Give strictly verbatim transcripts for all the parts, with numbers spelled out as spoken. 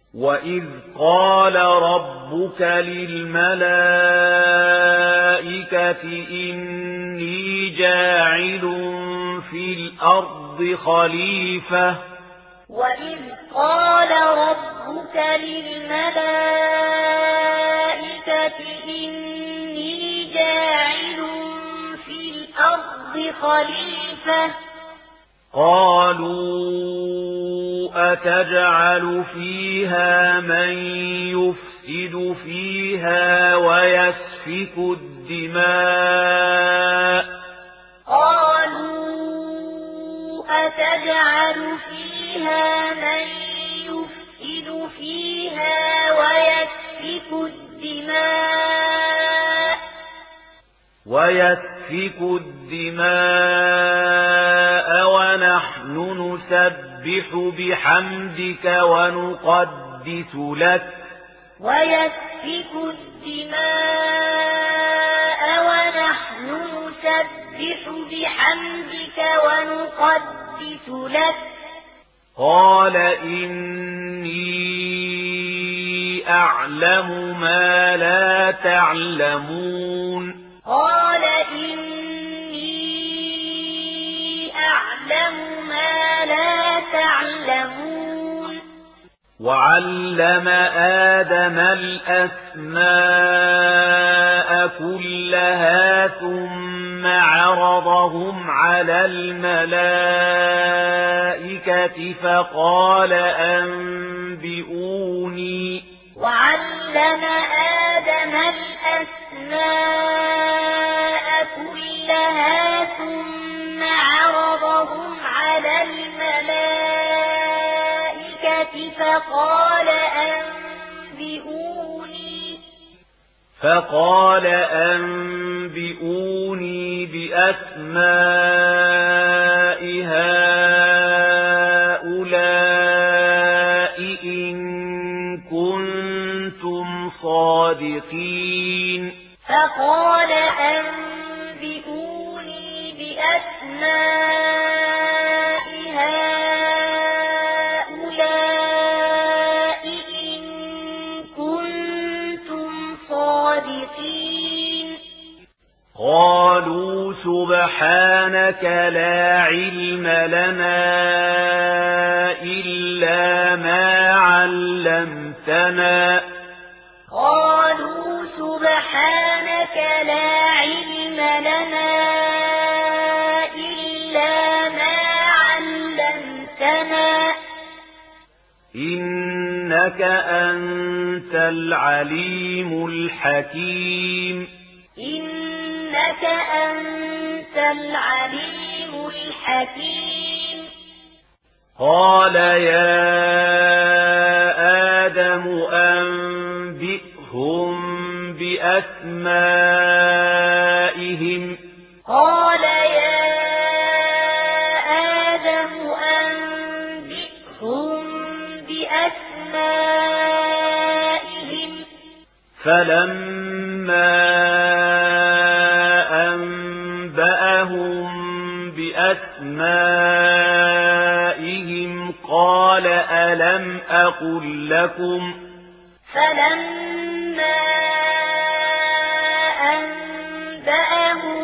وَإِذْ قَالَ رَبُّكَ لِلْمَلَائِكَةِ إِنِّي جَاعِلٌ فِي الْأَرْضِ خَلِيفَةً وَإِذْ قَالَ رَبُّكَ لِلْمَلَائِكَةِ إِنِّي جَاعِلٌ فِي الْأَرْضِ خَلِيفَةً قَالُوا أَتَجْعَلُ فِيهَا مَن يُفْسِدُ فِيهَا وَيَسْفِكُ الدِّمَاءَ قَالُوا أَتَجْعَلُ فِيهَا مَن يُفْسِدُ فِيهَا وَيَسْفِكُ الدِّمَاءَ وَيَسْفِكُ الدِّمَاءَ وَنَحْنُ نُسَبِّحُ بِحَمْدِكَ وَنُقَدِّسُ لَكَ وَيَسْفِكُ الدِّمَاءَ وَنَحْنُ نُسَبِّحُ بِحَمْدِكَ وَنُقَدِّسُ لَكَ قَالَ إِنِّي أَعْلَمُ مَا لَا تَعْلَمُونَ قَالَ إِنِّي أَعْلَمُ مَا لَا تَعْلَمُونَ وَعَلَّمَ آدَمَ الْأَسْمَاءَ كُلَّهَا ثُمَّ عَرَضَهُمْ عَلَى الْمَلَائِكَةِ فَقَالَ أَنبِئُونِي وَعَلَّمَ آدَمَ الْأَسْمَاءَ كُلَّهَا ثُمَّ عَرَضَهُمْ عَلَى الْمَلَائِكَةِ فَقَالَ أَنبِئُونِي فَقَالَ أَنبِئُونِي بِأَسْمَاءِ هَؤُلَاءِ إِن كُنتُمْ صَادِقِينَ فَقَالَ أَنبِئُونِي بِأَسْمَاءِ هَؤُلَاءِ إِن كُنتُمْ صَادِقِينَ قَالُوا سُبْحَانَكَ لَا عِلْمَ لَنَا إِلَّا مَا عَلَّمْتَنَا قَالُوا سُبْحَانَكَ لَا عِلْمَ لَنَا إِلَّا مَا عَلَّمْتَنَا إِنَّكَ أَنْتَ الْعَلِيمُ الْحَكِيمُ إِنَّكَ أَنْتَ الْعَلِيمُ الْحَكِيمُ قَالَ يَا آدَمُ أَنبِئْهُم بِأَسْمَائِهِمْ قَالَ يَا آدَمُ أَنبِئْهُم بِأَسْمَائِهِمْ فَلَمَّا أَنبَأَهُم بِأَسْمَائِهِمْ قَالَ أَلَمْ أَقُل لَّكُمْ فَلَمَّا أَنبَأَهُم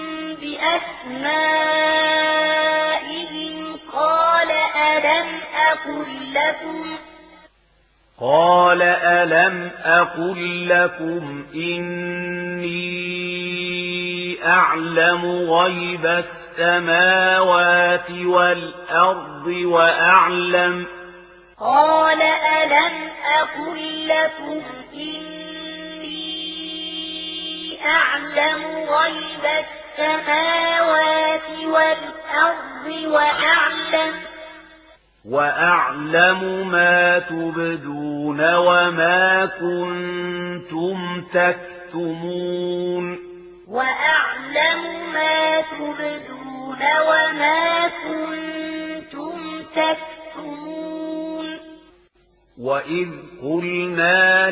بِأَسْمَائِهِمْ قَالَ أَلَمْ أَقُل لَّكُمْ قَالَ أَلَمْ أَقُل لَّكُمْ إِنِّي أَعْلَمُ غَيْبَ السَّمَاوَاتِ وَالْأَرْضِ وَأَعْلَمُ قَالَ أَلَمْ أَقُل لَّكُمْ إِنِّي أَعْلَمُ غَيْبَ السَّمَاوَاتِ وَالْأَرْضِ وَأَعْلَمُ وَأَعْلَمُ مَا تُبْدُونَ وَمَا كُنتُمْ تَكْتُمُونَ وَأَعْلَمُ مَا تُبْدُونَ وَمَا كُنتُمْ تَكْتُمُونَ وَإِذْ قُلْنَا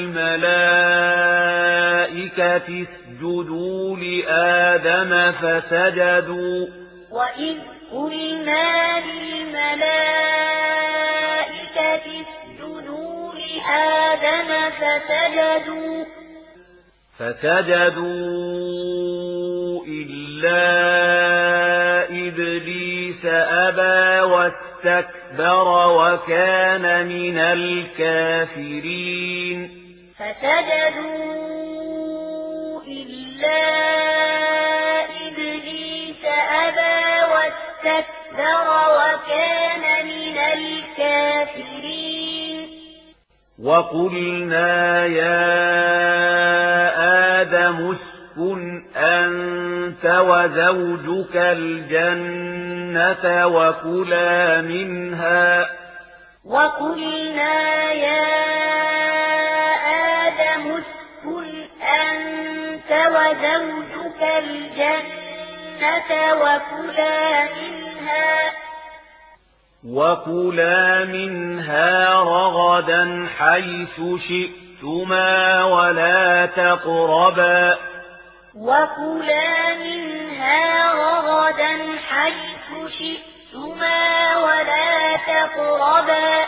لِلْمَلَائِكَةِ اسْجُدُوا لِآدَمَ فَسَجَدُوا وَإِذْ قُلْنَا لِلْمَلَائِكَةِ اسْجُدُوا آدم فسجدوا فسجدوا إلا إبليس أبى واستكبر وكان من الكافرين فسجدوا إلا إبليس أبى واستكبر وكان من الكافرين وقلنا يا آدم اسكن أنت وزوجك الجنة وكلا منها وقلنا يا آدم اسكن أنت وزوجك الجنة وكلا منها وكلا منها رغدا حيث شئتما ولا تقربا وكلا منها رغدا حيث شئتما ولا تقربا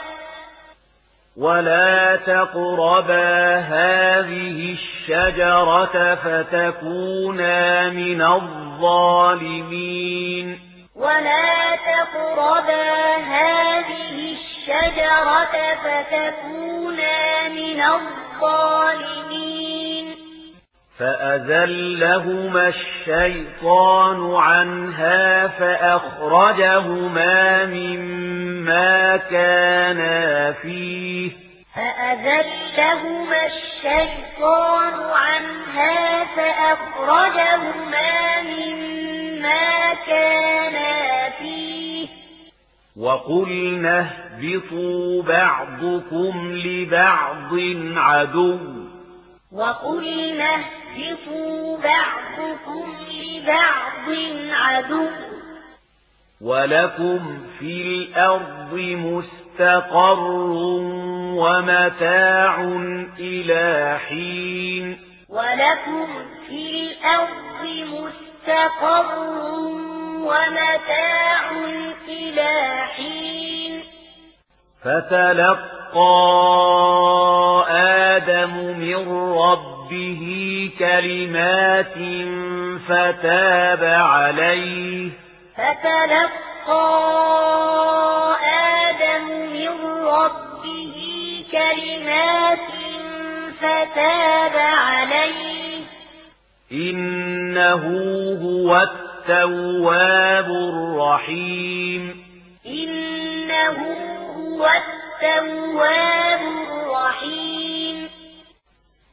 ولا تقربا هذه الشجرة فتكونا من الظالمين ولا تقربا هذه الشجرة فتكونا من الظالمين فأزلهما الشيطان عنها فأخرجهما مما كانا فيه فأزلهما الشيطان عنها فأخرجهما مما كانا فيه وقلنا اهبطوا بعضكم لبعض عدو وقلنا اهبطوا بعضكم لبعض عدو ولكم في الأرض مستقر ومتاع إلى حين ولكم في الأرض مستقر ومتاع إلى حين فتلقى آدم من ربه كلمات فتاب عليه فتلقى آدم من ربه كلمات فتاب عليه إنه هو التواب الرحيم إنه هو التواب